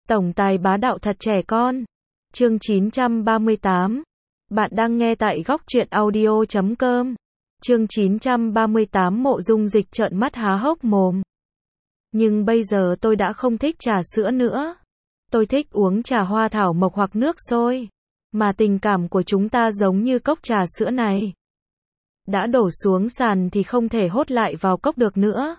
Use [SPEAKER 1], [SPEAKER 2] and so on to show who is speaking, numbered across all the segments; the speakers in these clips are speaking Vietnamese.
[SPEAKER 1] Tổng tài bá đạo thật trẻ con. Chương 938. Bạn đang nghe tại góc truyện audio.com. Chương 938 Mộ Dung Dịch trợn mắt há hốc mồm. Nhưng bây giờ tôi đã không thích trà sữa nữa. Tôi thích uống trà hoa thảo mộc hoặc nước sôi. Mà tình cảm của chúng ta giống như cốc trà sữa này. Đã đổ xuống sàn thì không thể hốt lại vào cốc được nữa.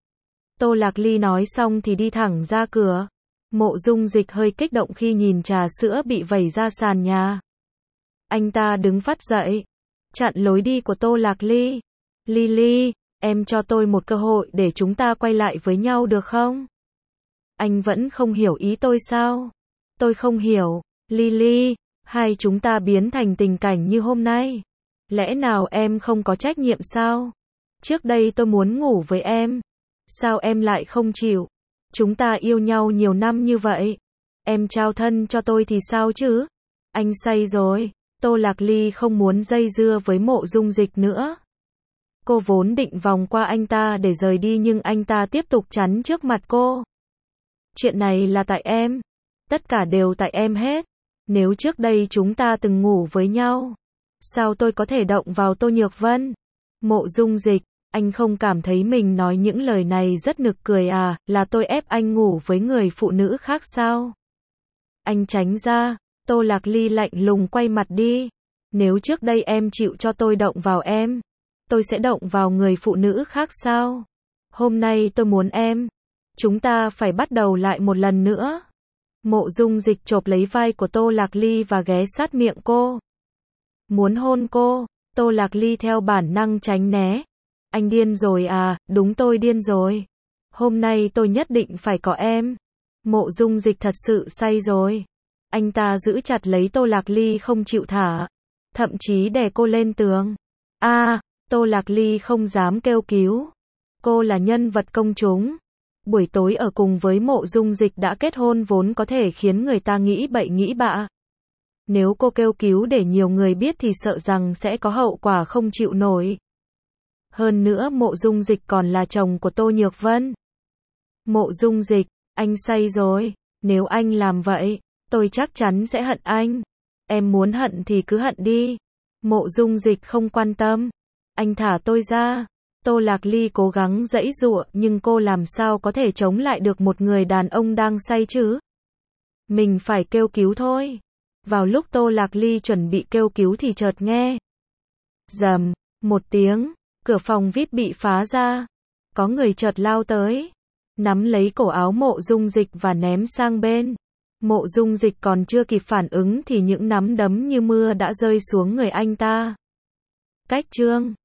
[SPEAKER 1] Tô Lạc Ly nói xong thì đi thẳng ra cửa. Mộ Dung Dịch hơi kích động khi nhìn trà sữa bị vẩy ra sàn nhà. Anh ta đứng phắt dậy, chặn lối đi của Tô Lạc Ly. Ly, em cho tôi một cơ hội để chúng ta quay lại với nhau được không? Anh vẫn không hiểu ý tôi sao? Tôi không hiểu, Ly, hay chúng ta biến thành tình cảnh như hôm nay? Lẽ nào em không có trách nhiệm sao? Trước đây tôi muốn ngủ với em. Sao em lại không chịu? Chúng ta yêu nhau nhiều năm như vậy. Em trao thân cho tôi thì sao chứ? Anh say rồi. Tô Lạc Ly không muốn dây dưa với Mộ Dung Dịch nữa. Cô vốn định vòng qua anh ta để rời đi nhưng anh ta tiếp tục chắn trước mặt cô. Chuyện này là tại em. Tất cả đều tại em hết. Nếu trước đây chúng ta từng ngủ với nhau, sao tôi có thể động vào Tô Nhược Vân? Mộ Dung Dịch, anh không cảm thấy mình nói những lời này rất nực cười à, là tôi ép anh ngủ với người phụ nữ khác sao? Anh tránh ra. Tô Lạc Ly lạnh lùng quay mặt đi. Nếu trước đây em chịu cho tôi động vào em, tôi sẽ động vào người phụ nữ khác sao? Hôm nay tôi muốn em. Chúng ta phải bắt đầu lại một lần nữa. Mộ Dung Dịch chộp lấy vai của Tô Lạc Ly và ghé sát miệng cô. Muốn hôn cô. Tô Lạc Ly theo bản năng tránh né. Anh điên rồi à? Đúng, tôi điên rồi. Hôm nay tôi nhất định phải có em. Mộ Dung Dịch thật sự say rồi. Anh ta giữ chặt lấy Tô Lạc Ly không chịu thả. Thậm chí đè cô lên tường. Tô Lạc Ly không dám kêu cứu. Cô là nhân vật công chúng. Buổi tối ở cùng với Mộ Dung Dịch đã kết hôn vốn có thể khiến người ta nghĩ bậy nghĩ bạ. Nếu cô kêu cứu để nhiều người biết thì sợ rằng sẽ có hậu quả không chịu nổi. Hơn nữa Mộ Dung Dịch còn là chồng của Tô Nhược Vân. Mộ Dung Dịch, anh say rồi. Nếu anh làm vậy, tôi chắc chắn sẽ hận anh. Em muốn hận thì cứ hận đi. Mộ Dung Dịch không quan tâm. Anh thả tôi ra. Tô Lạc Ly cố gắng giãy giụa nhưng cô làm sao có thể chống lại được một người đàn ông đang say chứ? Mình phải kêu cứu thôi. Vào lúc Tô Lạc Ly chuẩn bị kêu cứu thì chợt nghe rầm một tiếng, cửa phòng VIP bị phá ra. Có người chợt lao tới, nắm lấy cổ áo Mộ Dung Dịch và ném sang bên. Mộ Dung Dịch còn chưa kịp phản ứng thì những nắm đấm như mưa đã rơi xuống người anh ta. Cách chương